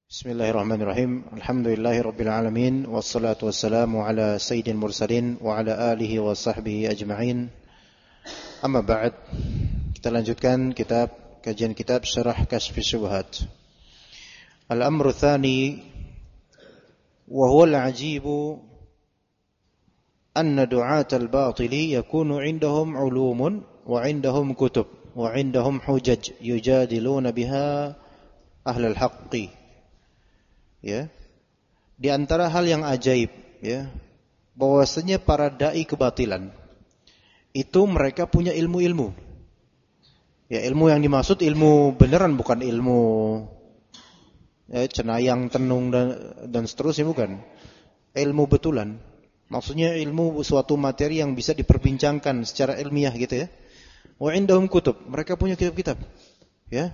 Bismillahirrahmanirrahim. Alhamdulillahirabbil alamin wassalatu wassalamu ala sayyidil mursalin wa ala alihi wa sahbihi ajma'in. Amma ba'd. Kita lanjutkan kajian kitab Syarah Kashfus Syubhat. Al-amru tsani wa huwa al-'ajibu anna du'at al-batili yakunu 'indahum 'ulumun wa 'indahum kutub wa 'indahum hujaj yujadiluna biha ahlal haqqi. Ya, di antara hal yang ajaib, ya, bahwasanya para dai kebatilan itu mereka punya ilmu-ilmu. Ya, ilmu yang dimaksud ilmu beneran, bukan ilmu cenayang, tenung dan seterusnya, bukan. Ilmu betulan. Maksudnya ilmu suatu materi yang bisa diperbincangkan secara ilmiah gitu ya. Wa indahum kutub, mereka punya kitab-kitab. Ya.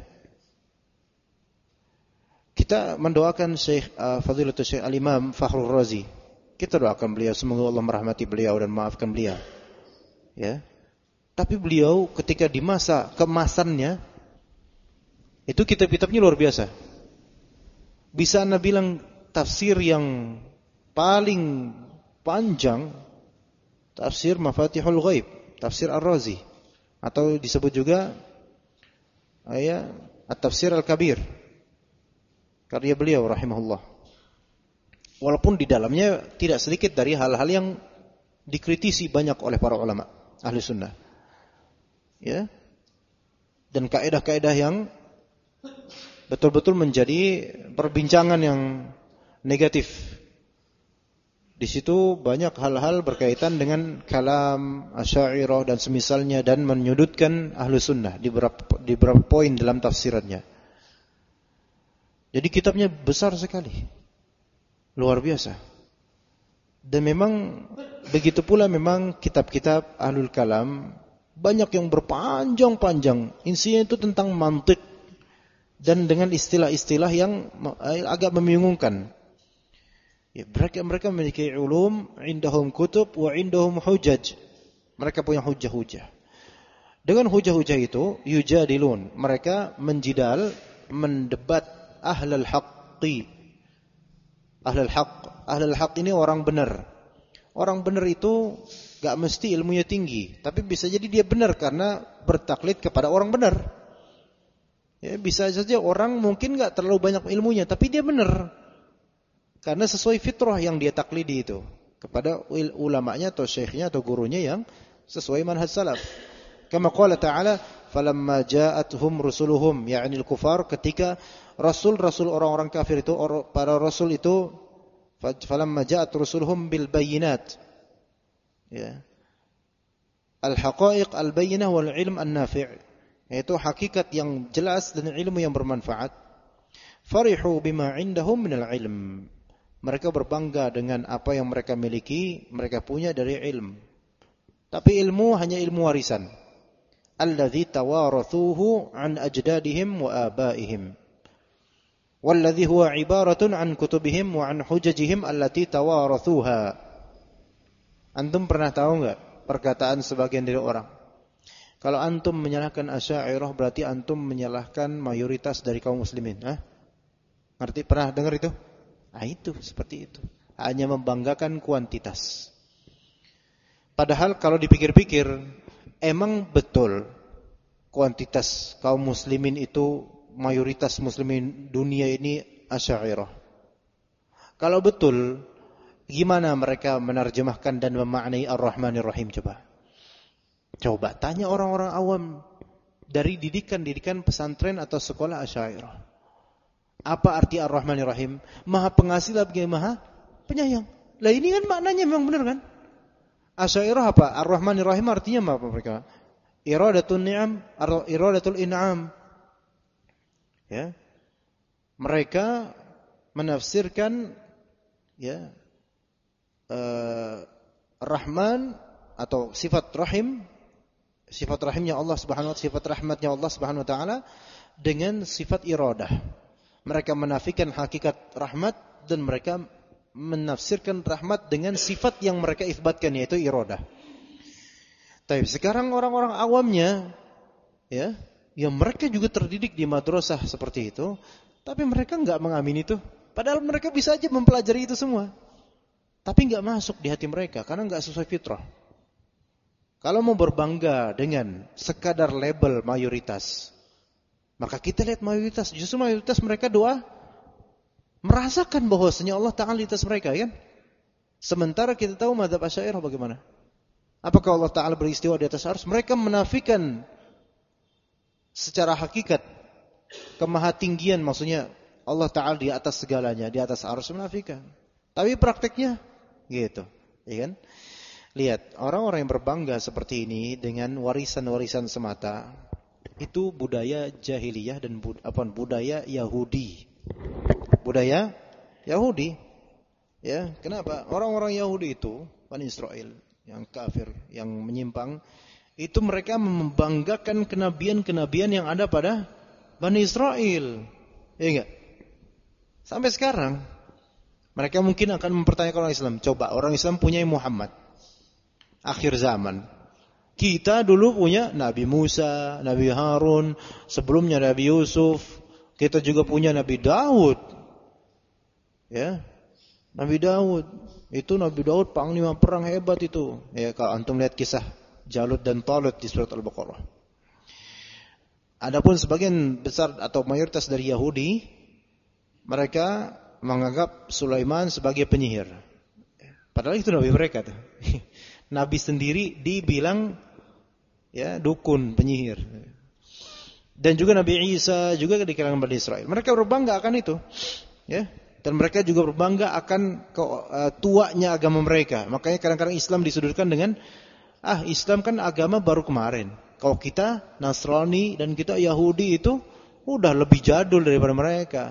Kita mendoakan Fadilatul Syekh Al-Imam Fakhrul Razi. Kita doakan beliau, semoga Allah merahmati beliau dan maafkan beliau. Ya. Tapi beliau ketika di masa kemasannya itu kitab-kitabnya luar biasa. Bisa Anda bilang tafsir yang paling panjang, tafsir Mafatihul Ghaib, tafsir Ar-Razi, atau disebut juga At-Tafsir Al-Kabir, karya beliau rahimahullah. Walaupun di dalamnya tidak sedikit dari hal-hal yang dikritisi banyak oleh para ulama ahli sunnah, ya, dan kaidah-kaidah yang betul-betul menjadi perbincangan yang negatif. Di situ banyak hal-hal berkaitan dengan kalam Asy'ariyah dan semisalnya, dan menyudutkan ahli sunnah di beberapa poin dalam tafsirannya. Jadi kitabnya besar sekali, luar biasa. Dan memang begitu pula memang kitab-kitab ahlul kalam banyak yang berpanjang-panjang. Isinya itu tentang mantik dan dengan istilah-istilah yang agak membingungkan. Ya, mereka memiliki ulum, indahum kutub wa indahum hujaj. Mereka punya hujah-hujah. Dengan hujah-hujah itu yujadilun, mereka menjidal, mendebat ahlul haqqi. Ahlul haqq. Ahlul haqq ini orang benar. Orang benar itu gak mesti ilmunya tinggi, tapi bisa jadi dia benar karena bertaklid kepada orang benar. Ya, bisa saja orang mungkin gak terlalu banyak ilmunya, tapi dia benar karena sesuai fitrah yang dia taklidi itu kepada ulamanya atau syekhnya atau gurunya yang sesuai manhaj salaf. Kama qala ta'ala, falamma ja'atuhum rusuluhum, ya'ni al-kufar, ketika rasul-rasul orang-orang kafir itu, para rasul itu, falamma ja'at rusuluhum bil bayyinat, ya, al-haqa'iq al-bayyinah wal ilm an-nafi', yaitu hakikat yang jelas dan ilmu yang bermanfaat. Farihu bima indahum minal ilm, mereka berbangga dengan apa yang mereka miliki, mereka punya dari ilmu. Tapi ilmu hanya ilmu warisan, alladzi tawarathuhu an ajdadihim wa abaihim, walladzi huwa ibaratun an kutubihim wa an hujajihim allati tawarathuha. Antum pernah tahu enggak perkataan sebagian dari orang, kalau antum menyalahkan Asy'ariyah berarti antum menyalahkan mayoritas dari kaum muslimin? Ngerti, pernah dengar itu? Itu seperti itu. Hanya membanggakan kuantitas. Padahal kalau dipikir-pikir, emang betul kuantitas kaum muslimin itu, mayoritas muslimin dunia ini Asy'ariyah. Kalau betul, gimana mereka menerjemahkan dan memaknai Ar-Rahmanir Rahim? Coba tanya orang-orang awam dari didikan pesantren atau sekolah Asy'ariyah. Apa arti Ar-Rahmanir Rahim? Maha pengasih lagi maha penyayang. Lah ini kan maknanya memang benar kan? Asy'ariyah apa? Ar-Rahmanir Rahim artinya apa mereka? Iradatul ni'am, iradatul in'am. Ya. Mereka menafsirkan, ya, Rahman atau sifat rahimnya Allah Subhanahu wa ta'ala, sifat rahmatnya Allah Subhanahu wa ta'ala dengan sifat iradah. Mereka menafikan hakikat rahmat dan mereka menafsirkan rahmat dengan sifat yang mereka itsbatkan, yaitu iradah. Tapi sekarang orang-orang awamnya, ya, yang mereka juga terdidik di madrasah seperti itu, Tapi mereka enggak mengamini itu. Padahal mereka bisa aja mempelajari itu semua. Tapi enggak masuk di hati mereka karena enggak sesuai fitrah. Kalau mau berbangga dengan sekadar label mayoritas, maka kita lihat mayoritas. Justru mayoritas mereka doa merasakan bahwasanya Allah Ta'ala di atas mereka, kan? Sementara kita tahu mazhab Asy'ariyah bagaimana? Apakah Allah Ta'ala beristiwa di atas arsy? Mereka menafikan secara hakikat kemahatinggian, maksudnya Allah Ta'ala di atas segalanya, di atas arsy, menafikan. Tapi prakteknya gitu, ya kan? Lihat, orang-orang yang berbangga seperti ini dengan warisan-warisan semata, itu budaya jahiliyah dan budaya Yahudi. Budaya Yahudi. Ya, kenapa? Orang-orang Yahudi itu, Bani Israel, yang kafir, yang menyimpang, itu mereka membanggakan kenabian-kenabian yang ada pada Bani Israel. Ya enggak? Sampai sekarang mereka mungkin akan mempertanyakan orang Islam. Coba, orang Islam punya Muhammad akhir zaman. Kita dulu punya Nabi Musa, Nabi Harun, sebelumnya Nabi Yusuf. Kita juga punya Nabi Daud. Ya. Nabi Daud. Itu Nabi Daud panglima perang hebat itu. Ya, kalau antum lihat kisah Jalut dan Talut di surat Al-Baqarah. Adapun sebagian besar atau mayoritas dari Yahudi, mereka menganggap Sulaiman sebagai penyihir. Padahal itu nabi mereka tuh. Nabi sendiri dibilang ya dukun, penyihir. Dan juga Nabi Isa juga di kalangan Bani Israel. Mereka berbangga akan itu. Ya. Dan mereka juga berbangga akan tuanya agama mereka. Makanya kadang-kadang Islam disudutkan dengan Islam kan agama baru kemarin. Kalau kita Nasrani dan kita Yahudi itu udah lebih jadul daripada mereka.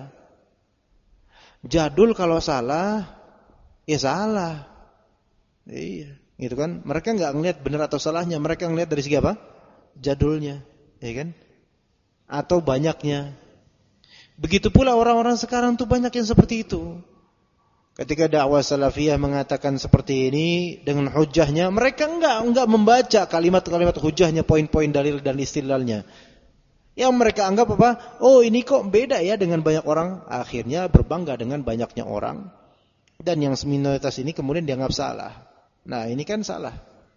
Jadul kalau salah, ya salah. Iya. Gitu kan? Mereka enggak ngelihat benar atau salahnya, mereka ngelihat dari segi apa? Jadulnya, ya kan? Atau banyaknya. Begitu pula orang-orang sekarang tuh banyak yang seperti itu. Ketika dakwah salafiyah mengatakan seperti ini dengan hujahnya, mereka enggak membaca kalimat-kalimat hujahnya, poin-poin dalil dan istilahnya. Yang mereka anggap apa? Oh, ini kok beda ya dengan banyak orang. Akhirnya berbangga dengan banyaknya orang. Dan yang minoritas ini kemudian dianggap salah. Nah, ini kan salah.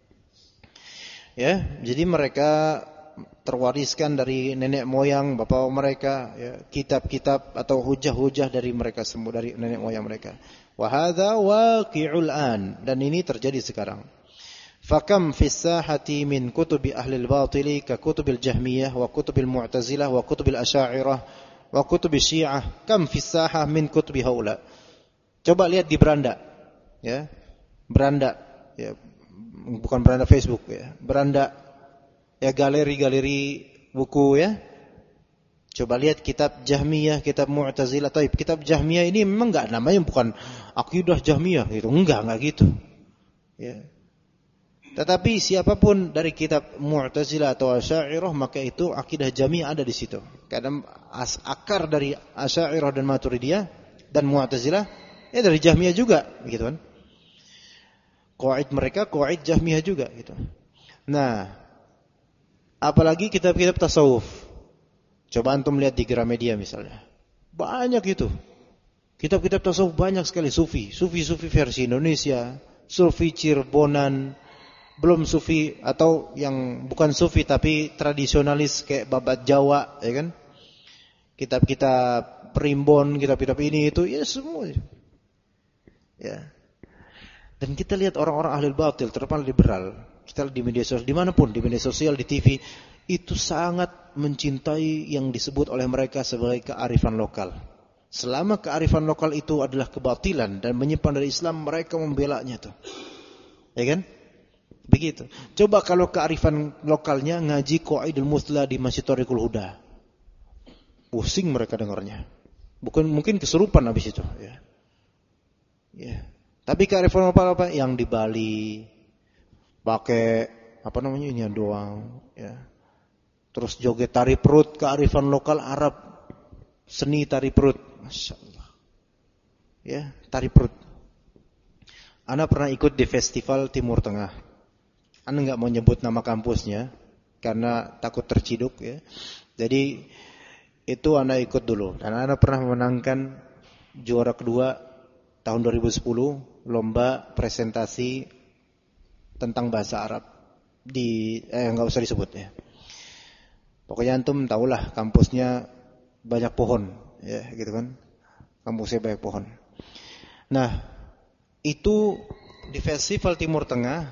Ya, jadi mereka terwariskan dari nenek moyang, bapak mereka, ya, kitab-kitab atau hujah-hujah dari mereka semua, dari nenek moyang mereka. Wa hadza waqi'ul an, dan ini terjadi sekarang. Fakam fis sahati min kutubi ahli al-batili ka kutubil Jahmiyah wa kutubil Mu'tazilah wa kutubil Asy'ariyah wa kutubil Syiah, kam fis sahah min kutubi haula. Coba lihat di beranda. Ya. Beranda. Ya, bukan beranda Facebook ya, beranda ya galeri-galeri buku ya. Coba lihat kitab Jahmiyah, kitab Mu'tazilah. Kitab Jahmiyah ini memang enggak namanya, bukan akidah Jahmiyah gitu, enggak gitu. Ya. Tetapi siapapun dari kitab Mu'tazilah atau Asy'ariyah, maka itu akidah Jahmiyah ada di situ. Karena akar dari Asy'ariyah dan Maturidiyah dan Mu'tazilah ya dari Jahmiyah juga, gitu kan. Qawaid mereka, qawaid Jahmiyah juga gitu. Nah, apalagi kitab-kitab tasawuf. Coba antum lihat di Gramedia misalnya. Banyak itu. Kitab-kitab tasawuf banyak sekali. Sufi versi Indonesia, Sufi Cirebonan, belum Sufi atau yang bukan Sufi tapi tradisionalis kayak Babat Jawa, ya kan? Kitab-kitab Primbon, kitab-kitab ini itu, ya semua. Ya. Dan kita lihat orang-orang ahli batil, terutama liberal, kita lihat di media sosial, dimanapun, di media sosial, di TV, itu sangat mencintai yang disebut oleh mereka sebagai kearifan lokal. Selama kearifan lokal itu adalah kebatilan dan menyimpang dari Islam, mereka membelanya tuh. Ya kan? Begitu. Coba kalau kearifan lokalnya ngaji Qawaidul Muthla di Masjid Thariqul Huda. Pusing mereka dengarnya. Mungkin kesurupan habis itu, ya. Ya. Tapi kearifan lokal apa? Yang di Bali pakai apa namanya ini doang, ya. Terus joget tari perut, kearifan lokal Arab, seni tari perut, masyaallah. Ya, tari perut. Ana pernah ikut di festival Timur Tengah. Ana enggak mau nyebut nama kampusnya karena takut terciduk, ya. Jadi Itu anak ikut dulu. Dan anak pernah memenangkan juara kedua tahun 2010 lomba presentasi tentang bahasa Arab di nggak usah disebut ya. Pokoknya antum tahulah kampusnya banyak pohon, ya gitu kan. Kampusnya banyak pohon. Nah, itu di Festival Timur Tengah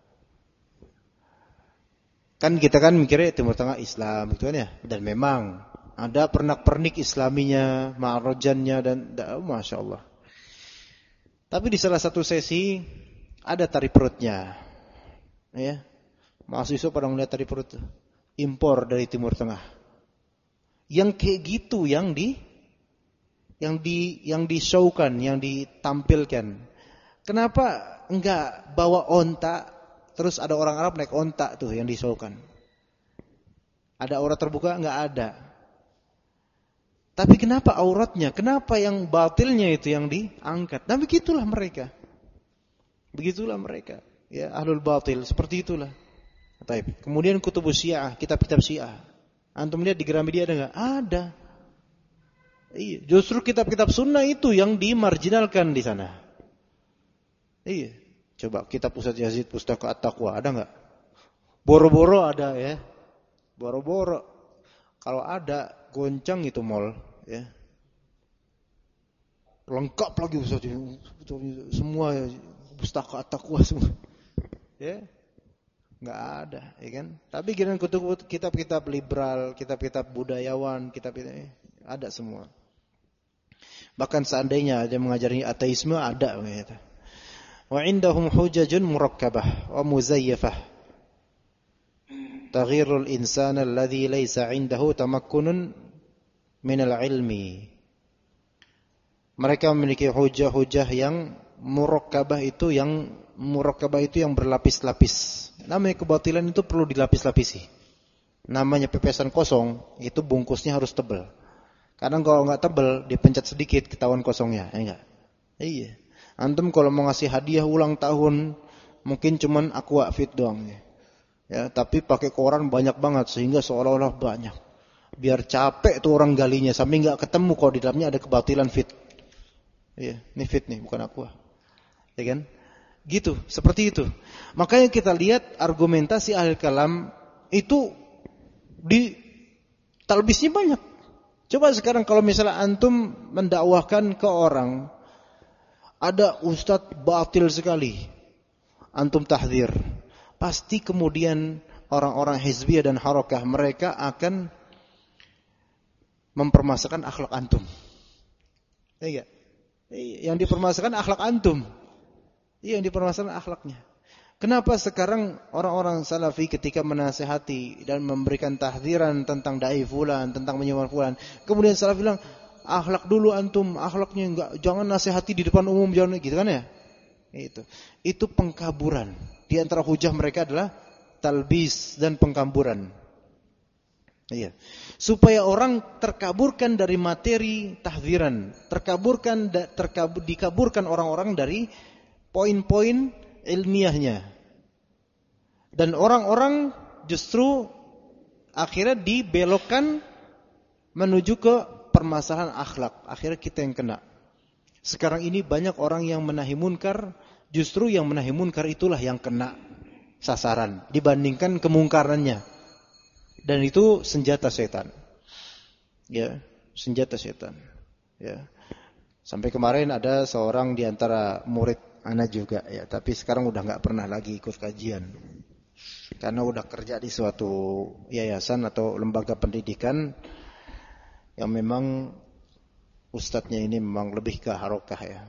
kan kita kan mikirnya Timur Tengah Islam gitu kan ya. Dan memang ada pernak-pernik Islaminya, ma'rojannya dan Masya Allah. Tapi di salah satu sesi ada tari perutnya, ya. Mahasiswa pada melihat tari perut impor dari Timur Tengah. Yang kayak gitu yang di-show-kan, yang ditampilkan. Kenapa enggak bawa onta, terus ada orang Arab naik onta tuh yang di-show-kan? Ada aurat terbuka? Enggak ada. Tapi kenapa auratnya? Kenapa yang batilnya itu yang diangkat? Nah begitulah mereka. Begitulah mereka. Ya, ahlul batil seperti itulah. Baik. Kemudian kutubus Syiah, kitab-kitab Syiah. Antum lihat di Gramedia ada enggak? Ada. Iya, justru kitab-kitab sunnah itu yang dimarginalkan di sana. Iya. Coba kitab Ustaz Yazid, Pustaka At-Taqwa, ada enggak? Boro-boro ada ya. Boro-boro. Kalau ada goncang itu mall ya. Lengkap lagi Ustaz, semua Pustaka At-Taqwa semua. Ya. Enggak ada, ya kan? Tapi kitab-kitab liberal, kitab-kitab budayawan, kitab-kitab ada semua. Bahkan seandainya ada mengajari ateisme ada begitu. Wa indahum hujajun murakkabah wa muzayyafah. Taghirul insana alladhi laysa 'indahu tamakkunun minal ilmi. Mereka memiliki hujah-hujah yang murakkabah itu yang berlapis-lapis. Namanya kebatilan itu perlu dilapis-lapisi. Namanya pepesan kosong itu bungkusnya harus tebal. Kadang kalau enggak tebal, dipencet sedikit ketahuan kosongnya, ya enggak? Iya. Antum kalau mau ngasih hadiah ulang tahun, mungkin cuman aqua fit doang ya. Ya, tapi pakai koran banyak banget sehingga seolah-olah banyak. Biar capek tuh orang galinya sampai enggak ketemu kalau di dalamnya ada kebatilan fit. Iya, ini fit nih, bukan aqua. Ya kan? Gitu, seperti itu. Makanya kita lihat argumentasi ahli kalam itu di talbisnya banyak. Coba sekarang kalau misalnya antum mendakwahkan ke orang, ada ustadz batil sekali, antum tahdzir, pasti kemudian orang-orang hizbiyah dan harakah mereka akan mempermasalahkan akhlak antum. Iya. Yang dipermasalahkan akhlak antum. Iya, yang dipermasalahkan akhlaknya. Kenapa sekarang orang-orang salafi ketika menasihati dan memberikan tahdziran tentang dai fulan, tentang menyuruh fulan, kemudian salafi bilang, akhlak dulu antum, akhlaknya enggak, jangan nasihati di depan umum, jangan gitu kan ya? Itu pengkaburan. Di antara hujah mereka adalah talbis dan pengkaburan. Iya. Supaya orang terkaburkan dari materi tahdziran, dikaburkan orang-orang dari poin-poin ilmiahnya. Dan orang-orang justru akhirnya dibelokkan menuju ke permasalahan akhlak. Akhirnya kita yang kena. Sekarang ini banyak orang yang menahi munkar, justru yang menahi munkar itulah yang kena sasaran dibandingkan kemungkarannya. Dan itu senjata setan. Ya, senjata setan. Ya. Sampai kemarin ada seorang di antara murid ana juga ya, tapi sekarang udah enggak pernah lagi ikut kajian. Karena udah kerja di suatu yayasan atau lembaga pendidikan yang memang ustadznya ini memang lebih ke harokah ya.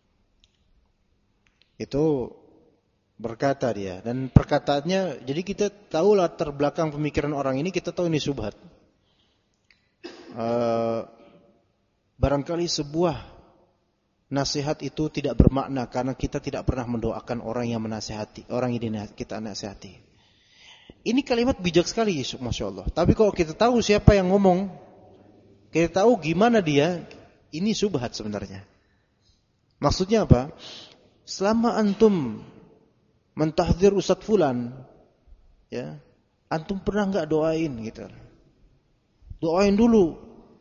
Itu berkata dia, dan perkataannya, jadi kita tahu latar belakang pemikiran orang ini, kita tahu ini syubhat. Barangkali sebuah nasihat itu tidak bermakna karena kita tidak pernah mendoakan orang yang menasihati, orang yang kita nasihati. Ini kalimat bijak sekali, Masya Allah. Tapi kalau kita tahu siapa yang ngomong, kita tahu gimana dia, ini syubhat sebenarnya. Maksudnya apa? Selama antum mentahdzir Ustadz Fulan, ya, antum pernah nggak doain gitu? Doain dulu.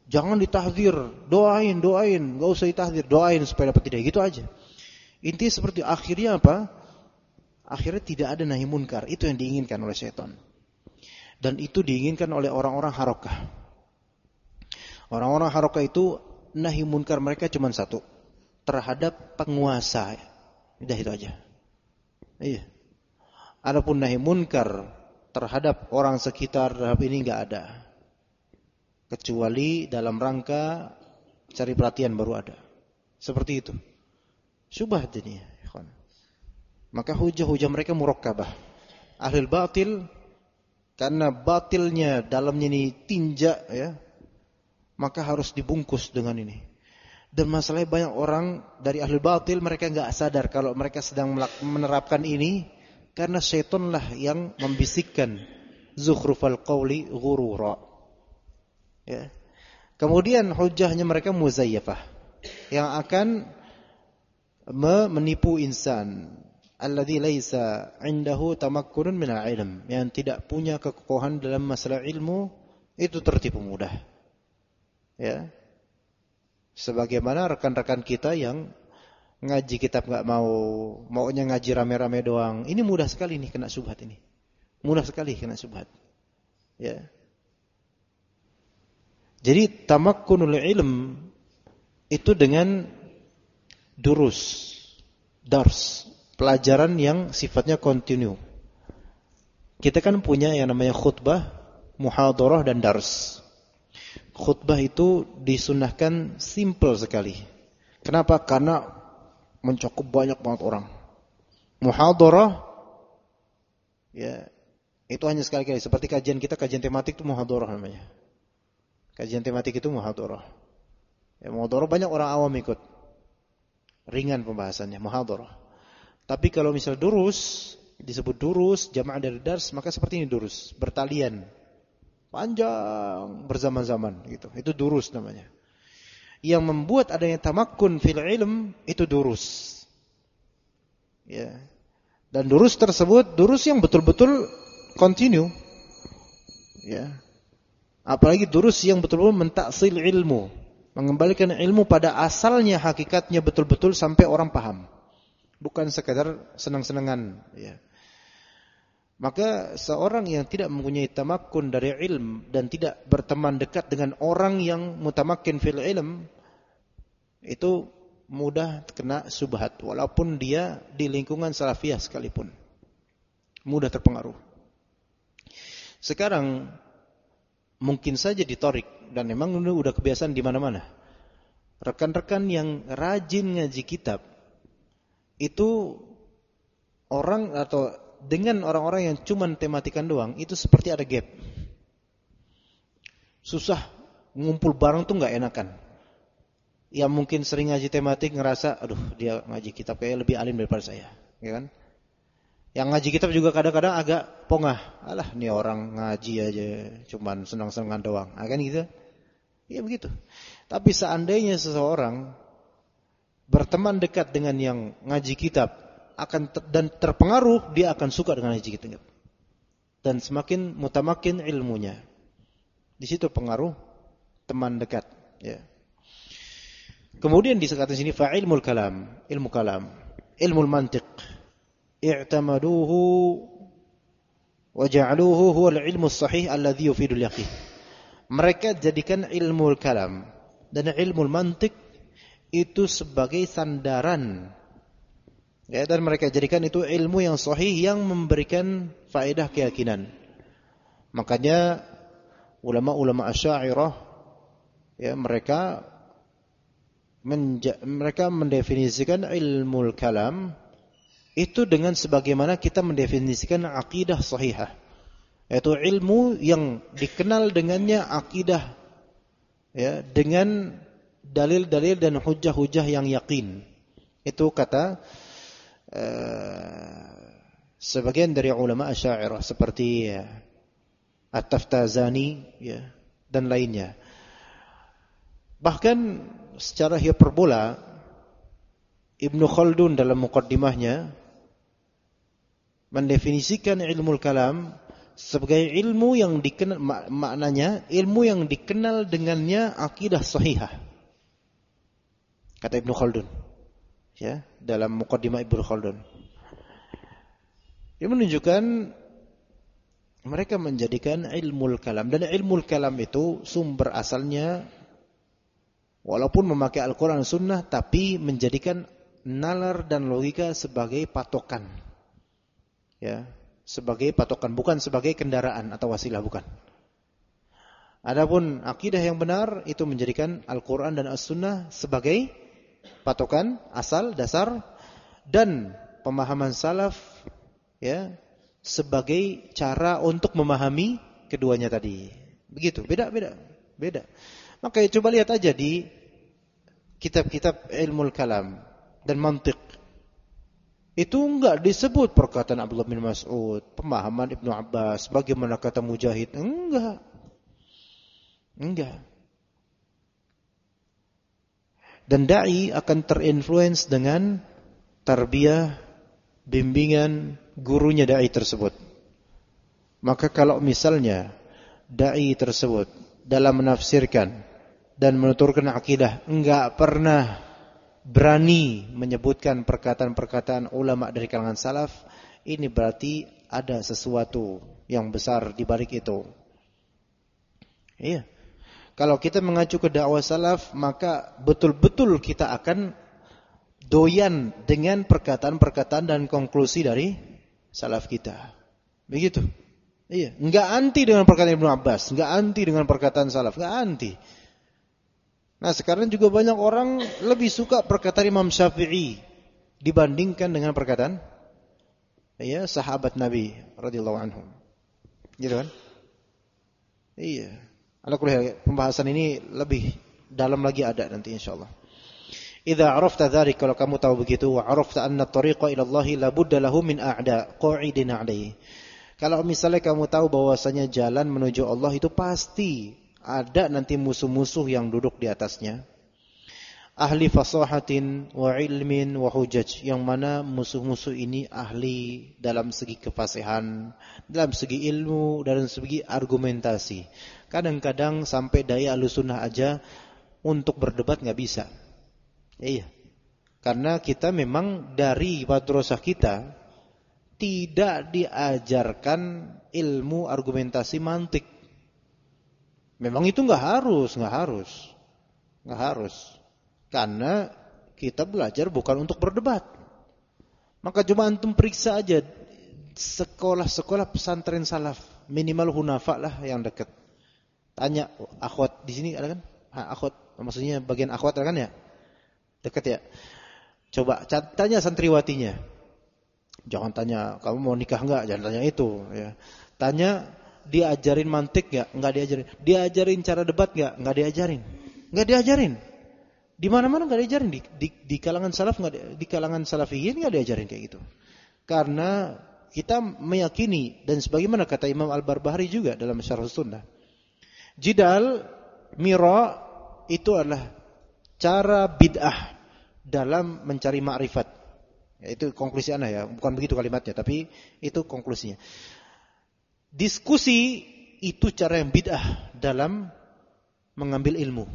Jangan ditahdzir, doain, enggak usah ditahdzir, doain supaya dapat hidayah, gitu aja. Intinya seperti akhirnya apa? Akhirnya tidak ada nahi munkar. Itu yang diinginkan oleh syaitan. Dan itu diinginkan oleh orang-orang harokah. Orang-orang harokah itu nahi munkar mereka cuma satu, terhadap penguasa. Udah itu aja. Iya. Adapun nahi munkar terhadap orang sekitar, terhadap ini enggak ada. Kecuali dalam rangka cari perhatian baru ada. Seperti itu. Syubhat ini, ikhwan. Maka hujah-hujah mereka murakkabah. Ahlul batil, karena batilnya dalamnya ini tinja, ya, maka harus dibungkus dengan ini. Dan masalahnya banyak orang dari ahlul batil, mereka enggak sadar kalau mereka sedang menerapkan ini, karena syaitanlah yang membisikkan zukhrufal qawli ghurura. Ya. Kemudian hujahnya mereka muzayyafah, yang akan menipu insan, alladzi laisa indahu tamakkunun minal ilm, yang tidak punya kekokohan dalam masalah ilmu, itu tertipu mudah. Ya. Sebagaimana rekan-rekan kita yang ngaji kitab enggak maunya ngaji rame-rame doang. Ini mudah sekali nih kena syubhat ini. Mudah sekali kena syubhat. Ya. Jadi tamakkunul ilm itu dengan dars, pelajaran yang sifatnya kontinu. Kita kan punya yang namanya khutbah, muhadharah dan dars. Khutbah itu disunnahkan simple sekali. Kenapa? Karena mencakup banyak banget orang. Muhadharah, ya, itu hanya sekali-kali. Seperti kajian kita, kajian tematik itu muhadharah namanya. Kajian tematik itu muhadharah. Ya, muhadharah banyak orang awam ikut. Ringan pembahasannya, muhadharah. Tapi kalau misal durus, disebut durus, jamaah dari dars, maka seperti ini durus, bertalian. Panjang, berzaman-zaman gitu. Itu durus namanya. Yang membuat adanya tamakkun fil ilm itu durus. Ya. Dan durus tersebut durus yang betul-betul continue. Ya. Apalagi durus yang betul-betul mentaksil ilmu, mengembalikan ilmu pada asalnya, hakikatnya betul-betul sampai orang paham. Bukan sekadar senang-senangan, ya. Maka seorang yang tidak mempunyai tamakkun dari ilm dan tidak berteman dekat dengan orang yang mutamakkin fil ilm, itu mudah kena subhat walaupun dia di lingkungan salafiyah sekalipun. Mudah terpengaruh. Sekarang mungkin saja ditorik, dan memang udah kebiasaan di mana-mana. Rekan-rekan yang rajin ngaji kitab itu orang atau dengan orang-orang yang cuma tematikan doang, itu seperti ada gap. Susah ngumpul bareng tuh nggak enakan. Yang mungkin sering ngaji tematik ngerasa, aduh dia ngaji kitab kayak lebih alim daripada saya, ya kan? Yang ngaji kitab juga kadang-kadang agak pongah. Alah, nih orang ngaji aja cuman senang-senangan doang. Kan gitu? Iya begitu. Tapi seandainya seseorang berteman dekat dengan yang ngaji kitab dan terpengaruh, dia akan suka dengan ngaji kitab. Dan semakin mutamakin ilmunya. Di situ pengaruh teman dekat, ya. Kemudian disebutkan sini fa'ilmul kalam, ilmu kalam, ilmu mantiq. I'tamaduhu wa ja'aluhu huwa al-ilmu as-sahih alladhi yufidul yaqin. Mereka jadikan ilmu kalam dan ilmu mantiq itu sebagai sandaran. Ya, dan mereka jadikan itu ilmu yang sahih yang memberikan faedah keyakinan. Makanya ulama-ulama Asy'ariyah, ya, mereka mendefinisikan ilmu kalam itu dengan sebagaimana kita mendefinisikan akidah sahihah, yaitu ilmu yang dikenal dengannya akidah, ya, dengan dalil-dalil dan hujah-hujah yang yakin. Itu kata sebagian dari ulama Asy'ariyah seperti At-Taftazani, ya, dan lainnya. Bahkan secara hiperbola Ibnu Khaldun dalam muqaddimahnya mendefinisikan ilmu kalam sebagai ilmu yang dikenal, maknanya ilmu yang dikenal dengannya akidah sahihah. Kata Ibnu Khaldun, ya, dalam Muqaddimah Ibnu Khaldun. Dia menunjukkan mereka menjadikan ilmu kalam, dan ilmu kalam itu sumber asalnya walaupun memakai Al-Quran dan Sunnah, tapi menjadikan nalar dan logika sebagai patokan, ya, sebagai patokan, bukan sebagai kendaraan atau wasilah, bukan. Adapun akidah yang benar itu menjadikan Al-Quran dan As-Sunnah sebagai patokan, asal, dasar, dan pemahaman salaf, ya, sebagai cara untuk memahami keduanya tadi. Begitu, beda. Maka coba lihat aja di kitab-kitab ilmu kalam dan mantiq. Itu enggak disebut perkataan Abdullah bin Mas'ud, pemahaman Ibnu Abbas, bagaimana kata Mujahid. Enggak. Dan dai akan terinfluence dengan tarbiyah, bimbingan gurunya dai tersebut. Maka kalau misalnya dai tersebut dalam menafsirkan dan menuturkan akidah enggak pernah berani menyebutkan perkataan-perkataan ulama dari kalangan salaf, ini berarti ada sesuatu yang besar di balik itu. Iya. Kalau kita mengacu ke dakwah salaf, maka betul-betul kita akan doyan dengan perkataan-perkataan dan konklusi dari salaf kita. Begitu. Iya, enggak anti dengan perkataan Ibnu Abbas, enggak anti dengan perkataan salaf, enggak anti. Nah, sekarang juga banyak orang lebih suka perkataan Imam Syafi'i dibandingkan dengan perkataan, ya, sahabat Nabi radhiyallahu anhum. Gitu kan? Iya. Pembahasan ini lebih dalam lagi ada nanti insyaallah. Idza arafta dzalik, kalau kamu tahu begitu, wa arafta anna tariqa ila Allah la budda lahu min a'da qa'idin 'alaihi. Kalau misalnya kamu tahu bahwasanya jalan menuju Allah itu pasti ada nanti musuh-musuh yang duduk di atasnya. Ahli fasahatin wa ilmin wa hujaj, yang mana musuh-musuh ini ahli dalam segi kefasihan, dalam segi ilmu, dalam segi argumentasi. Kadang-kadang sampai daya Ahlussunnah aja untuk berdebat enggak bisa. Iya. Karena kita memang dari madrasah kita tidak diajarkan ilmu argumentasi mantik. Memang itu enggak harus. Karena kita belajar bukan untuk berdebat. Maka coba antum periksa aja sekolah-sekolah pesantren salaf, minimal Hunafa lah yang dekat. Tanya akhwat di sini ada kan? Akhwat, maksudnya bagian akhwat ada kan ya? Dekat ya. Coba tanya santriwatinya. Jangan tanya kamu mau nikah enggak, jangan tanya itu ya. Tanya diajarin mantik enggak diajarin. Diajarin cara debat enggak diajarin. Enggak diajarin. Di mana-mana enggak diajarin, di kalangan salaf enggak, di kalangan salafiyin enggak diajarin kayak gitu. Karena kita meyakini, dan sebagaimana kata Imam Al-Barbahari juga dalam Syarh Sunnah, jidal mira itu adalah cara bid'ah dalam mencari ma'rifat. Itu konklusi ana ya, bukan begitu kalimatnya, tapi itu konklusinya. Diskusi itu cara yang bid'ah dalam mengambil ilmu.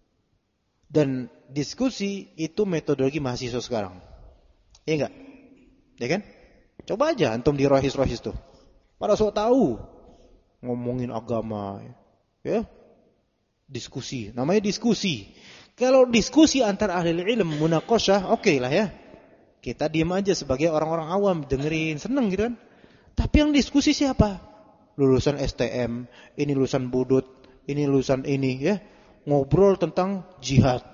Dan diskusi itu metodologi mahasiswa sekarang. Iya enggak? Ya kan? Coba aja antum di rohis-rohis tuh. Pada sok tahu ngomongin agama, ya. Diskusi, namanya diskusi. Kalau diskusi antar ahli ilmu munaqasyah, oke lah ya. Kita diam aja sebagai orang-orang awam, dengerin, seneng gitu kan. Tapi yang diskusi siapa? Lulusan STM, ini lulusan Budut, ini lulusan ini ya. Ngobrol tentang jihad.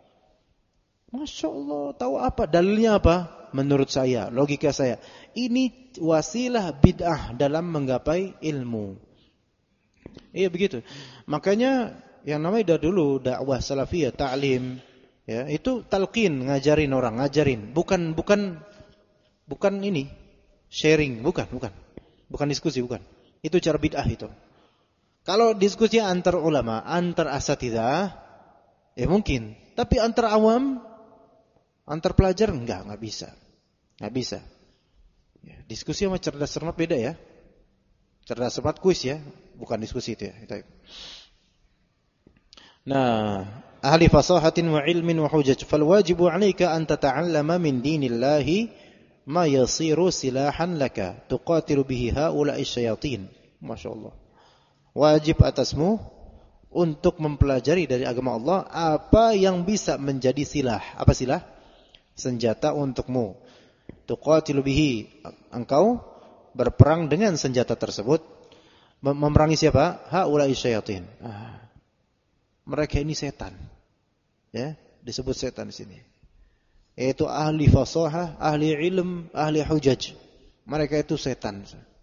Masya Allah, tahu apa? Dalilnya apa? Menurut saya, logika saya, ini wasilah bid'ah dalam menggapai ilmu. Iya begitu. Makanya yang namanya dari dulu dakwah salafiyah, ta'lim, ya, itu talqin, ngajarin orang, bukan ini sharing, bukan diskusi, bukan. Itu cara bid'ah itu. Kalau diskusi antar ulama, antar asatidzah, ya mungkin. Tapi antar awam, antar pelajar, enggak bisa. Ya, diskusi sama cerdas cermat beda ya. Cerdas cermat kuis ya, bukan diskusi itu ya. Nah, ahli fasahatin wa ilmin wa hujaj, fal wajibu 'alaika an tata'allama min dinillahi ma yasiru silahan laka tuqatilu bihi haula'i syayatin. Masyaallah. Wajib atasmu untuk mempelajari dari agama Allah apa yang bisa menjadi silah. Apa silah? Senjata untukmu. Tuqatilu bihi, engkau berperang dengan senjata tersebut. Memerangi siapa? Haula'i syayatin. Mereka ini setan. Ya, disebut setan di sini. Yaitu ahli fasahah, ahli ilm, ahli hujaj. Mereka itu setan.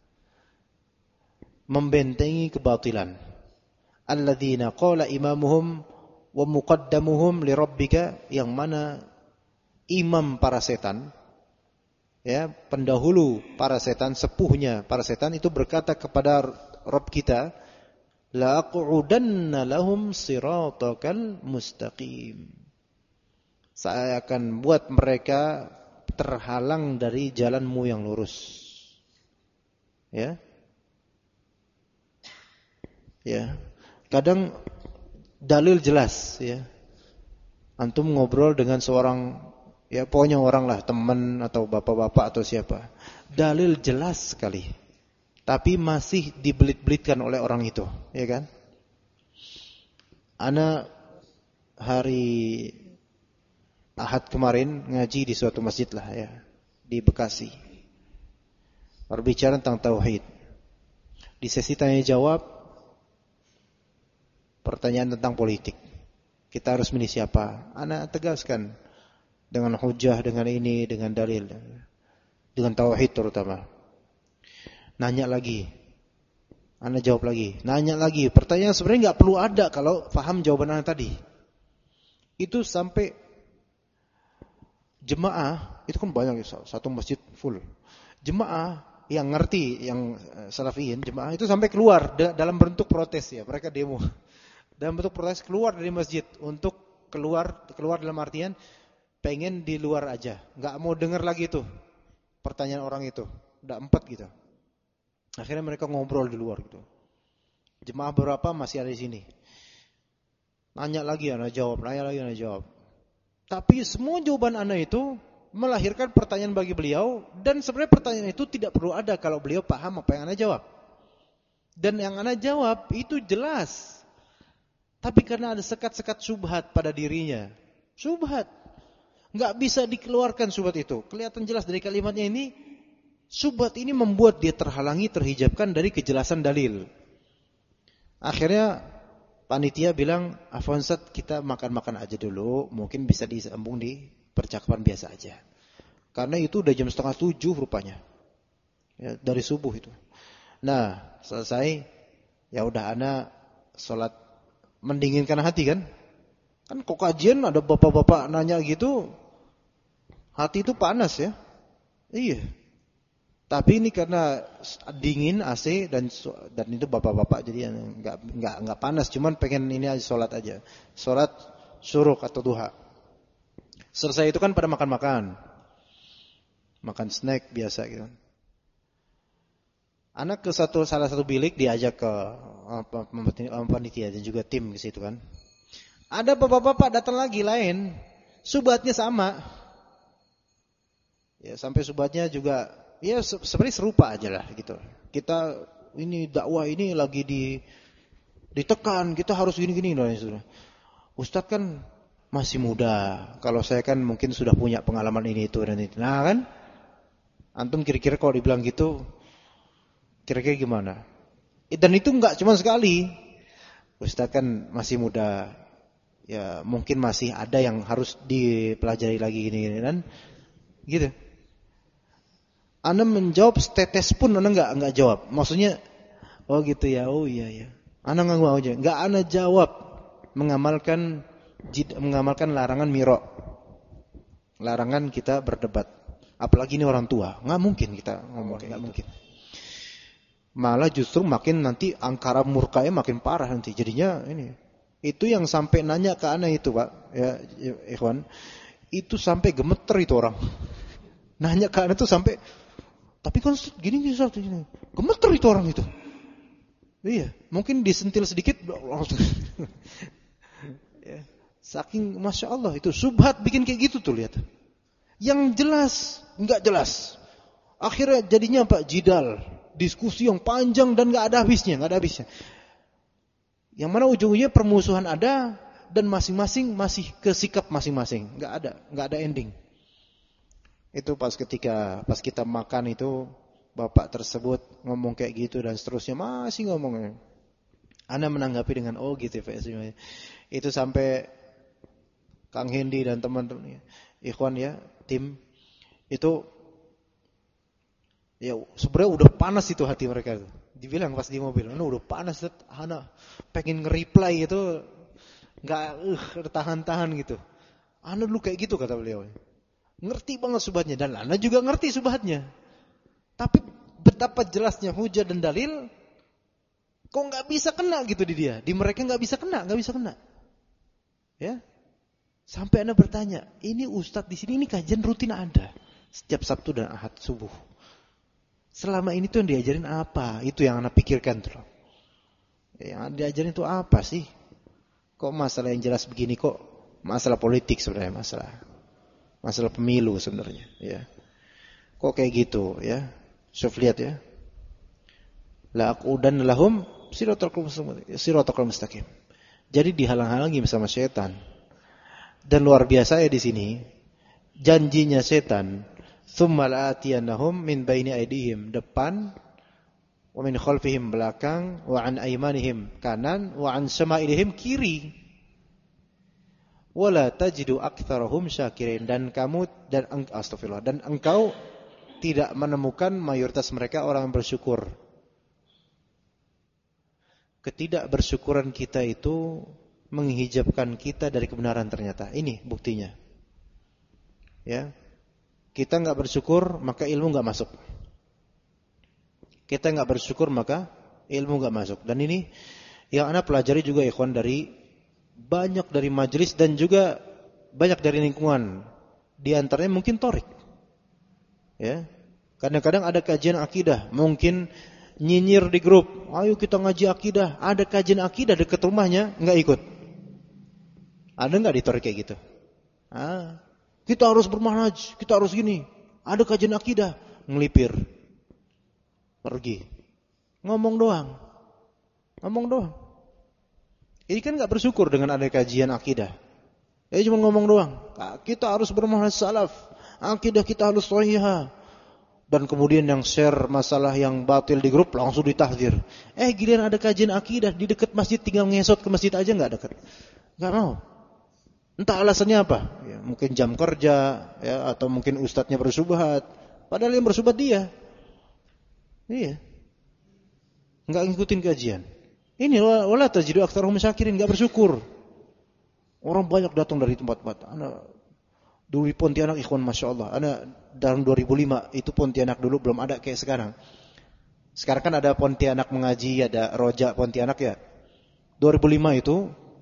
Membentengi kebatilan. Alladzina qala imamuhum wa muqaddamuhum li rabbika, yang mana imam para setan, ya, pendahulu para setan, sepuhnya para setan itu berkata kepada Rabb kita, la aqudanna lahum siratakal mustaqim. Saya akan buat mereka terhalang dari jalanmu yang lurus. Ya. Ya. Kadang dalil jelas ya. Antum ngobrol dengan seorang, ya pokoknya orang lah, teman atau bapak-bapak atau siapa. Dalil jelas sekali. Tapi masih dibelit-belitkan oleh orang itu, ya kan? Ana hari Ahad kemarin ngaji di suatu masjid lah ya, di Bekasi. Berbicara tentang tauhid. Di sesi tanya jawab, pertanyaan tentang politik. Kita harus milih siapa? Ana tegaskan dengan hujah, dengan ini, dengan dalil, dengan tauhid terutama. Nanya lagi, Anda jawab lagi, nanya lagi. Pertanyaan sebenarnya nggak perlu ada kalau paham jawaban Anda tadi. Itu sampai jemaah, itu kan banyak, satu masjid full. Jemaah yang ngerti, yang salafiyin, jemaah itu sampai keluar dalam bentuk protes ya. Mereka demo dalam bentuk protes, keluar dari masjid untuk keluar dalam artian pengen di luar aja, nggak mau dengar lagi tuh pertanyaan orang itu. Udah 4 gitu. Akhirnya mereka ngobrol di luar gitu. Jemaah berapa masih ada di sini. Nanya lagi, Anda jawab. Nanya lagi, Anda jawab. Tapi semua jawaban Anda itu melahirkan pertanyaan bagi beliau. Dan sebenarnya pertanyaan itu tidak perlu ada kalau beliau paham apa yang Anda jawab. Dan yang Anda jawab itu jelas. Tapi karena ada sekat-sekat syubhat pada dirinya. Syubhat. Nggak bisa dikeluarkan syubhat itu. Kelihatan jelas dari kalimatnya ini. Syubhat ini membuat dia terhalangi, terhijabkan dari kejelasan dalil. Akhirnya panitia bilang, Afwan Ustaz, kita makan-makan aja dulu, mungkin bisa disambung di percakapan biasa aja. Karena itu udah jam 6:30 rupanya. Ya, dari subuh itu. Nah, selesai, ya udah ana sholat, mendinginkan hati kan? Kan kok kajian ada bapak-bapak nanya gitu, hati itu panas ya. Iya. Tapi ini karena dingin AC dan itu bapak-bapak jadi enggak panas, cuman pengen ini aja, sholat aja. Sholat syuruk atau duha. Selesai itu kan pada makan-makan. Makan snack biasa gitu. Anak ke salah satu bilik diajak ke panitia dan juga tim ke situ kan. Ada bapak-bapak datang lagi lain, subhatnya sama. Ya, sampai subhatnya juga ya sebenarnya serupa aja lah gitu. Kita ini dakwah ini lagi ditekan, kita harus gini-gini loh. Ustadz kan masih muda. Kalau saya kan mungkin sudah punya pengalaman ini itu dan itu. Nah kan, antum kira-kira kalau dibilang gitu, kira-kira gimana? Dan itu enggak cuma sekali. Ustadz kan masih muda. Ya mungkin masih ada yang harus dipelajari lagi gini-gini kan. Gitu. Anda menjawab setetes pun Anda enggak jawab. Maksudnya, oh gitu ya, oh iya ya. Anda enggak mau aja. Enggak Anda jawab mengamalkan larangan mirok. Larangan kita berdebat. Apalagi ini orang tua. Enggak mungkin kita ngomong kayak gitu. Mungkin. Malah justru makin nanti angkara murkanya makin parah nanti. Jadinya ini. Itu yang sampai nanya ke Anda itu, Pak, ya ikhwan. Itu sampai gemeter itu orang. Nanya ke Anda itu sampai, tapi kan gini. Gemeter itu orang itu. Iya, mungkin disentil sedikit langsung. Ya. Saking Masya Allah itu subhat bikin kayak gitu tuh, lihat. Yang jelas, enggak jelas. Akhirnya jadinya apa? Jidal, diskusi yang panjang dan enggak ada habisnya. Yang mana ujung-ujungnya permusuhan ada dan masing-masing masih ke sikap masing-masing. Enggak ada ending. Itu pas kita makan itu, bapak tersebut ngomong kayak gitu dan seterusnya masih ngomong. Ana menanggapi dengan gitu Pak. Itu sampai Kang Hendi dan teman-teman ikhwan ya, tim itu ya sebenarnya udah panas itu hati mereka itu. Dibilang pas di mobil, udah panas, Ana pengen nge-reply itu enggak tahan-tahan gitu. Ana dulu kayak gitu kata beliau. Ngerti banget subhatnya dan Ana juga ngerti subhatnya. Tapi betapa jelasnya hujah dan dalil kok enggak bisa kena gitu di dia. Di mereka enggak bisa kena. Ya. Sampai Anda bertanya, ini Ustadz di sini ini kajian rutin ada setiap Sabtu dan Ahad subuh. Selama ini tuh yang diajarin apa? Itu yang Anda pikirkan tuh. Yang diajarin itu apa sih? Kok masalah yang jelas begini kok masalah politik sebenarnya, masalah pemilu sebenarnya, ya. Kok kayak gitu, ya? Syuf lihat ya. La aqudan lahum siratal mustaqim. Jadi dihalang-halangi sama setan. Dan luar biasa ya di sini, janjinya setan, tsumma la'atiyannahum min baini aydihim, depan, wa min khalfihim, belakang, wa an aymanihim, kanan, wa an syama'ilihim, kiri. Wala tajidu aktsarahum syakirin, dan engkau tidak menemukan mayoritas mereka orang yang bersyukur. Ketidakbersyukuran kita itu menghijabkan kita dari kebenaran ternyata. Ini buktinya. Ya. Kita enggak bersyukur, maka ilmu enggak masuk. Kita enggak bersyukur, maka ilmu enggak masuk. Dan ini yang Anda pelajari juga ikhwan banyak dari majelis dan juga banyak dari lingkungan. Di antaranya mungkin Torik. Ya. Kadang-kadang ada kajian akidah, mungkin nyinyir di grup, ayo kita ngaji akidah. Ada kajian akidah dekat rumahnya, enggak ikut. Ada enggak di Torik kayak gitu? Kita harus bermanhaj, kita harus gini. Ada kajian akidah, ngelipir. Pergi. Ngomong doang. Ini kan enggak bersyukur dengan ada kajian akidah. Cuma ngomong doang. Kita harus bermanhaj salaf. Akidah kita harus shahihah. Dan kemudian yang share masalah yang batil di grup langsung ditahdzir. Giliran ada kajian akidah di dekat masjid, tinggal ngesot ke masjid aja enggak dekat. Enggak mau. Entah alasannya apa, ya, mungkin jam kerja, ya, atau mungkin ustadznya bersubhat. Padahal yang bersubhat dia. Iya. Enggak ngikutin kajian. Ini wala tajidu aktsarahum syakirin, enggak bersyukur. Orang banyak datang dari tempat-tempat. Dulu di Pontianak ikhwan Masya Allah. Dalam 2005 itu Pontianak dulu belum ada kayak sekarang. Sekarang kan ada Pontianak mengaji, ada Roja Pontianak ya. 2005 itu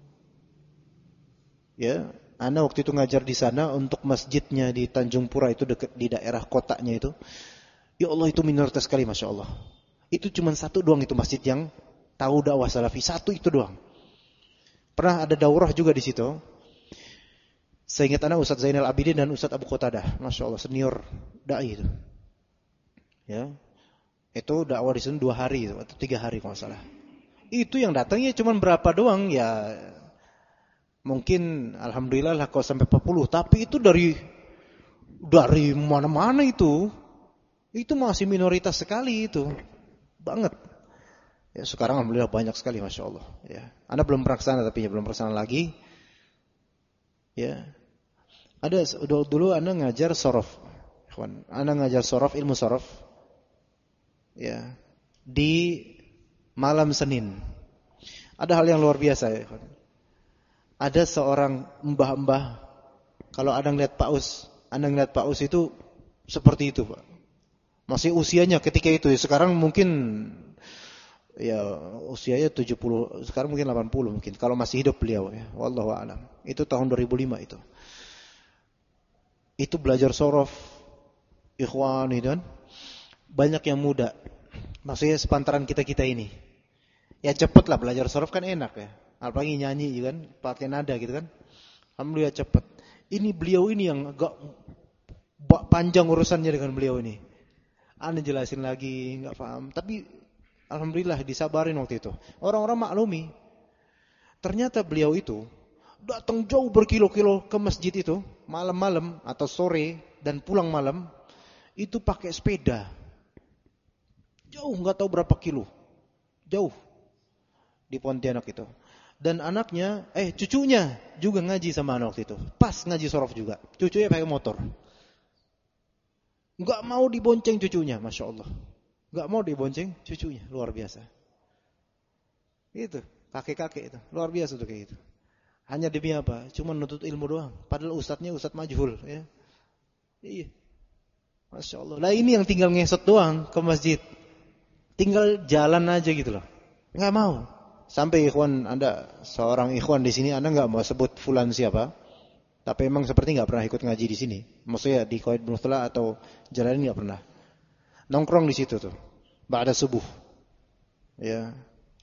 ya, Ana waktu itu ngajar di sana untuk masjidnya di Tanjung Pura itu dekat di daerah kotanya itu. Ya Allah itu minoritas sekali Masya Allah. Itu cuma satu doang itu masjid yang tahu dakwah salafi, satu itu doang. Pernah ada daurah juga di situ. Saya ingat Ustaz Zainal Abidin dan Ustaz Abu Qatadah, Masya Allah senior dai itu. Ya, itu dakwah di sana 2 hari atau 3 hari kalau salah. Itu yang datangnya cuma berapa doang ya. Mungkin alhamdulillah lah kalau sampai 40, tapi itu dari mana-mana itu. Itu masih minoritas sekali itu. Banget. Ya sekarang alhamdulillah banyak sekali Masya Allah. Ya. Anda belum peraksana tapi belum peraksana lagi. Ya. Ada dulu Anda ngajar sorof. Anda ngajar sorof, ilmu sorof. Ya. Di malam Senin. Ada hal yang luar biasa ya. Ada seorang mbah-mbah, kalau Anda ngeliat Pak Us itu seperti itu, Pak. Masih usianya ketika itu, sekarang mungkin ya usianya 70, sekarang mungkin 80 mungkin, kalau masih hidup beliau ya. Wallahu a'lam. Itu tahun 2005 itu. Itu belajar sorof, ikhwan dan banyak yang muda. Maksudnya sepantaran kita-kita ini. Ya cepet lah, belajar sorof kan enak ya. Apalagi nyanyi kan, pakai nada gitu kan. Alhamdulillah cepet. Ini beliau ini yang agak panjang urusannya dengan beliau ini. Anda jelasin lagi, nggak paham. Tapi alhamdulillah disabarin waktu itu. Orang-orang maklumi. Ternyata beliau itu datang jauh berkilo-kilo ke masjid itu, malam-malam atau sore dan pulang malam, itu pakai sepeda. Jauh, nggak tahu berapa kilo. Jauh. Di Pontianak itu. Dan anaknya, cucunya juga ngaji sama anak waktu itu. Pas ngaji sorof juga. Cucunya pakai motor. Nggak mau dibonceng cucunya, Masya Allah. Nggak mau dibonceng cucunya, luar biasa. Itu, kakek-kakek itu, luar biasa tuh kayak gitu. Hanya demi apa? Cuma nuntut ilmu doang. Padahal ustadznya ustadz majhul. Ya. Iya, Masya Allah. Nah ini yang tinggal ngesot doang ke masjid. Tinggal jalan aja gitu loh. Nggak mau. Sampai ikhwan Anda, seorang ikhwan di sini, Anda nggak mau sebut fulan siapa. Tapi emang seperti nggak pernah ikut ngaji di sini. Maksudnya di Qawaid Mustalah atau jalan ini nggak pernah. Nongkrong di situ tuh. Ba'da subuh. Ya.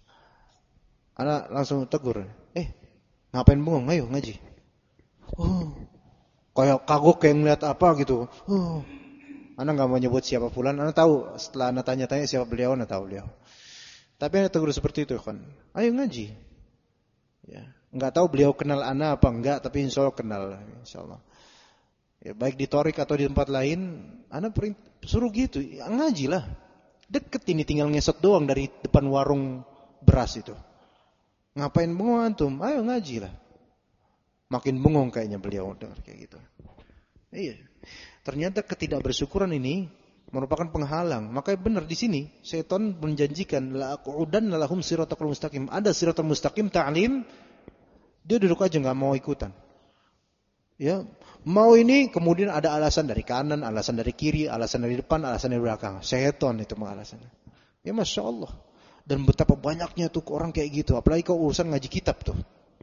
Anak langsung tegur. Ngapain bengong? Ayo ngaji. Oh. Kayak kagok kayak ngeliat apa gitu. Oh. Anak nggak mau nyebut siapa fulan. Anak tahu setelah anak tanya-tanya siapa beliau, anak tahu beliau. Tapi anak tegur seperti itu kan. Ayo ngaji. Ya. Enggak tahu beliau kenal ana apa enggak, tapi insya Allah kenal, insya Allah. Ya, baik di Torik atau di tempat lain, ana suruh gitu, ya, ngajilah. Deket ini tinggal ngesot doang dari depan warung beras itu. Ngapain bengong antum? Ayo ngajilah. Makin bengong kayaknya beliau dengar kayak gitu. Iya. Ternyata ketidakbersyukuran ini merupakan penghalang. Makanya benar di sini setan menjanjikan la aqudan lahum siratal mustaqim. Ada siratal mustaqim ta'lim. Dia duduk aja nggak mau ikutan. Ya, mau ini kemudian ada alasan dari kanan, alasan dari kiri, alasan dari depan, alasan dari belakang. Setan itu mah alasannya. Ya Masya Allah. Dan betapa banyaknya tuh orang kayak gitu. Apalagi kalau urusan ngaji kitab tuh.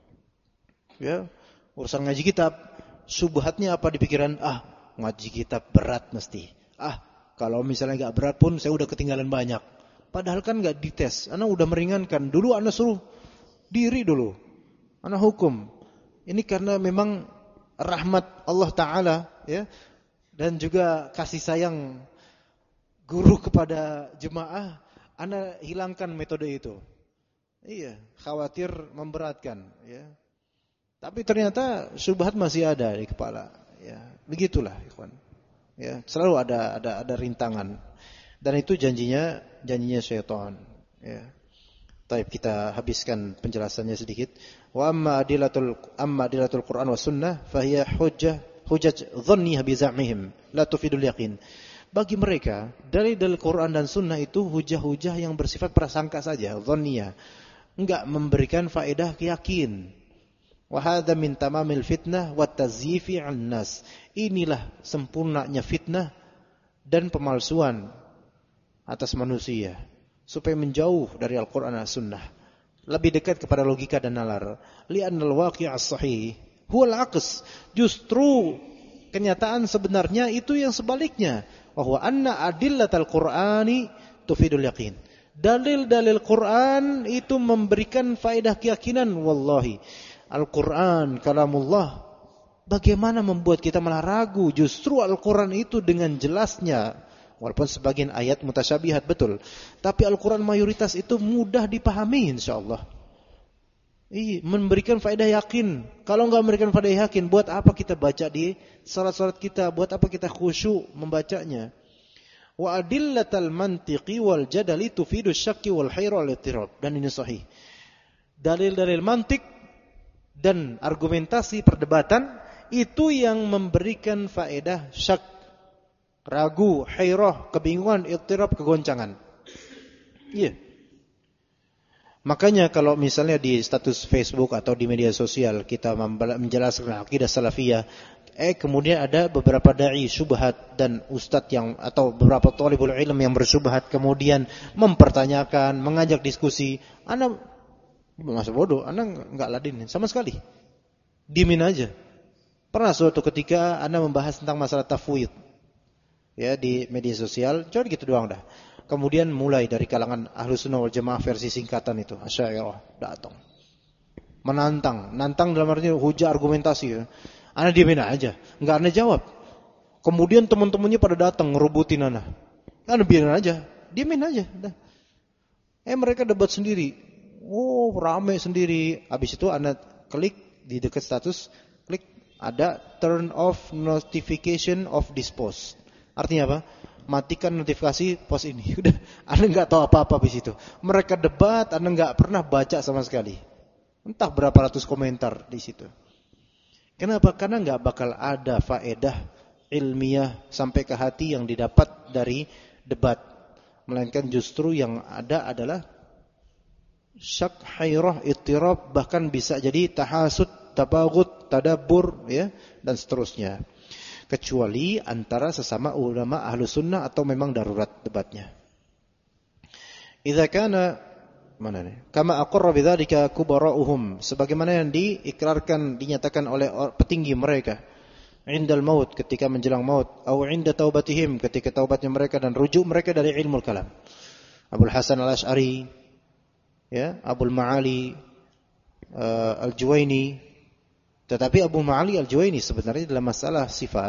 Ya, urusan ngaji kitab, subhatnya apa di pikiran? Ngaji kitab berat mesti. Kalau misalnya nggak berat pun saya udah ketinggalan banyak. Padahal kan nggak dites. Ana udah meringankan. Dulu ana suruh diri dulu. Ana hukum. Ini karena memang rahmat Allah Ta'ala, ya, dan juga kasih sayang guru kepada jemaah, ana hilangkan metode itu. Iya, khawatir memberatkan, ya. Tapi ternyata syubhat masih ada di kepala, ya. Begitulah, ikhwan. Ya, selalu ada rintangan. Dan itu janjinya syaitan, ya. Baik, kita habiskan penjelasannya sedikit. Wa amma adilatul Quran wa sunnah fahiya hujjah dhanniyah bi za'mihim la tufidul yaqin. Bagi mereka, dalil Quran dan sunnah itu hujah-hujah yang bersifat prasangka saja, dhanniyah. Enggak memberikan faedah yakin. Wa hadza min tamamil fitnah wa tazyifi 'an nas. Inilah sempurnanya fitnah dan pemalsuan atas manusia. Supaya menjauh dari Al-Quran dan Sunnah, lebih dekat kepada logika dan nalar. Li'annal waqi'as sahih huwal aqs. Justru kenyataan sebenarnya itu yang sebaliknya. Bahwa anna adillatal Qur'ani tufidul yaqin. Dalil-dalil Quran itu memberikan faedah keyakinan. Wallahi, Al-Quran kalamullah. Bagaimana membuat kita malah ragu? Justru Al-Quran itu dengan jelasnya, walaupun sebagian ayat mutasyabihat betul, tapi Al-Quran mayoritas itu mudah dipahami insyaallah. Memberikan faedah yakin. Kalau enggak memberikan faedah yakin, buat apa kita baca di salat-salat kita? Buat apa kita khusyuk membacanya? Wa adillatal mantiqi wal jadali tufidu syakki wal hayra wal ittirab. Dan ini sahih. Dalil-dalil mantik dan argumentasi perdebatan itu yang memberikan faedah syak, ragu, hairah, kebingungan, ittirab, kegoncangan. Iya. Makanya kalau misalnya di status Facebook atau di media sosial kita menjelaskan akidah salafiyah, kemudian ada beberapa dai syubhat dan ustadz yang atau beberapa thalibul ilm yang bersyubhat kemudian mempertanyakan, mengajak diskusi, ana masa bodoh, ana enggak ladenin sama sekali. Dimin aja. Pernah suatu ketika ana membahas tentang masalah tafwid, ya, di media sosial, cuma gitu doang dah. Kemudian mulai dari kalangan Ahlus Sunnah wal Jamaah versi singkatan itu, Asy'ariyah datang. Nantang dalam arti hujah argumentasi ya. Ana diemin aja, enggak ana jawab. Kemudian teman-temannya pada datang ngerubutin ana. Ana biarin aja, diemin aja. Mereka debat sendiri. Oh, rame sendiri. Habis itu ana klik di dekat status, klik ada turn off notification of this post. Artinya apa? Matikan notifikasi post ini. Udah, Anda nggak tahu apa-apa di situ. Mereka debat, Anda nggak pernah baca sama sekali. Entah berapa ratus komentar di situ. Kenapa? Karena nggak bakal ada faedah ilmiah sampai ke hati yang didapat dari debat. Melainkan justru yang ada adalah syak, hairah, ittirab, bahkan bisa jadi tahasud, tabaghut, tadabbur, ya, dan seterusnya. Kecuali antara sesama ulama ahlu sunnah atau memang darurat debatnya. Idza kana kama aqarra bidzalika kubara'uhum, sebagaimana yang diikrarkan, dinyatakan oleh petinggi mereka indal maut, ketika menjelang maut, atau inda taubatihim, ketika taubatnya mereka dan rujuk mereka dari ilmu kalam. Abul Hasan Al-Asy'ari, ya, Abul Ma'ali Al-Juwaini. Tetapi Abu Ma'ali Al-Juwaini sebenarnya dalam masalah sifat,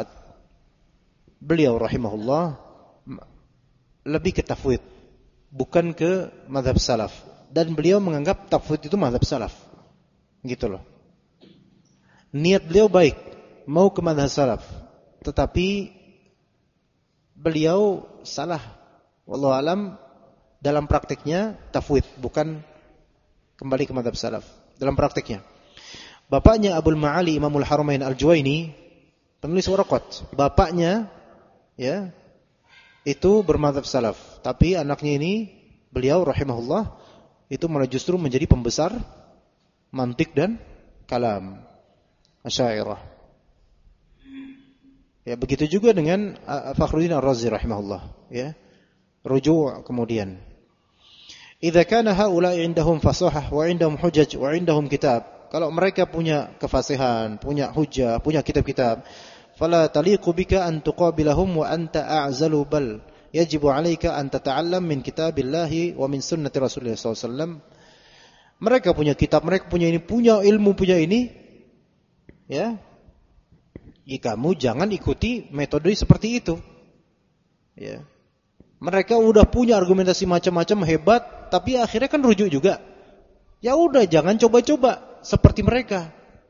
beliau rahimahullah lebih ke tafwid, bukan ke mazhab salaf. Dan beliau menganggap tafwid itu mazhab salaf. Gitu loh. Niat beliau baik, mau ke mazhab salaf, tetapi beliau salah, wallahu alam, dalam praktiknya tafwid, bukan kembali ke mazhab salaf dalam praktiknya. Bapaknya Abul Ma'ali Imamul Haramain Al-Juwaini, penulis Waraqat, bapaknya ya itu bermadzhab salaf, tapi anaknya ini beliau rahimahullah itu malah justru menjadi pembesar mantik dan kalam, Asy'ariyah. Ya, begitu juga dengan Fakhruddin Ar-Razi rahimahullah, ya. Ruju' kemudian. Idza kana haula'i indahum fasahah wa indahum hujaj wa indahum kitab. Kalau mereka punya kefasihan, punya hujah, punya kitab-kitab, fala taliqu bika an tuqabilahum wa anta a'zalu, bal yajibu 'alaika an tata'allam min kitabillahi wa min sunnati Rasulillah sallallahu alaihi wasallam. Mereka punya kitab, mereka punya ini, punya ilmu, punya ini, ya. Kamu jangan ikuti metode seperti itu. Ya. Mereka udah punya argumentasi macam-macam hebat, tapi akhirnya kan rujuk juga. Ya udah, jangan coba-coba seperti mereka.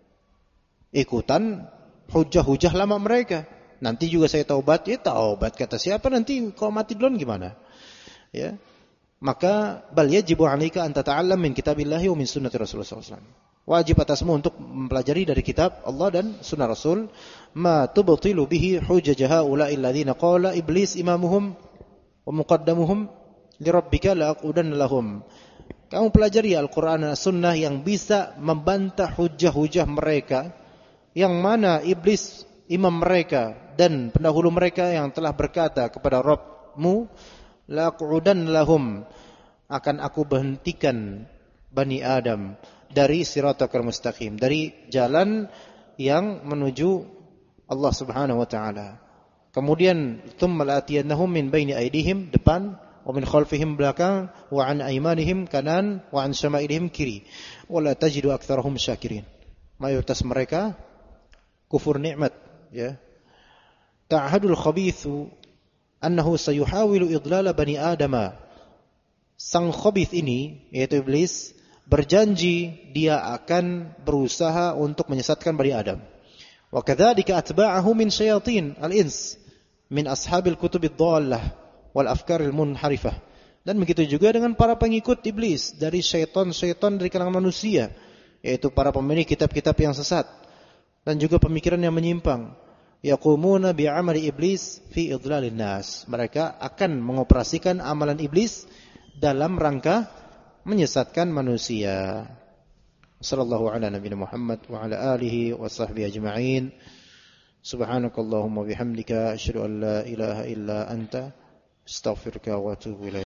Ikutan hujah-hujah lama mereka. Nanti juga saya taubat, ya taubat kata siapa, nanti kalau mati duluan gimana? Ya. Maka bal yajibu 'alaika an tata'allam min kitabillahi wa min sunnati Rasulullah sallallahu alaihi wasallam. Wajib atasmu untuk mempelajari dari kitab Allah dan sunnah Rasul, ma tubtilu bihi hujajaha ula'il ladzina qala iblis imamuhum wa muqaddamuhum li rabbika la'aqudanna lahum. Kamu pelajari Al-Quran dan Sunnah yang bisa membantah hujah-hujah mereka, yang mana iblis imam mereka dan pendahulu mereka yang telah berkata kepada Rabbmu, la'aqudanna lahum, akan aku berhentikan Bani Adam dari siratal mustaqim, dari jalan yang menuju Allah Subhanahu wa taala. Kemudian tsumma la'atiyannahum min baini aydihim, depan, wa min khalfihim, belakang, wa an aymanihim, kanan, wa an syama'ilihim, kiri. Wa la tajidu aktsarahum syakirin. Mayoritas mereka kufur nikmat, ya. Ta'ahadul khabithu annahu sayuhawilu idlala bani adama. Sang khabith ini, yaitu iblis, berjanji dia akan berusaha untuk menyesatkan Bani Adam. Wa kadzalika atba'ahu min syayatin al-ins min ashabil kutubid dhallah wal afkaril munharifah. Dan begitu juga dengan para pengikut iblis dari syaitan-syaitan dari kalangan manusia, yaitu para pemilik kitab-kitab yang sesat dan juga pemikiran yang menyimpang. Yaqumuna bi'amali iblis fi idlalin nas. Mereka akan mengoperasikan amalan iblis dalam rangka menyesatkan manusia. Sallallahu ala nabiyina Muhammad wa ala alihi wa sahbihi ajma'in. Subhanakallahumma bihamdika asyhadu an la ilaha illa anta astaghfiruka wa atubu ilaik.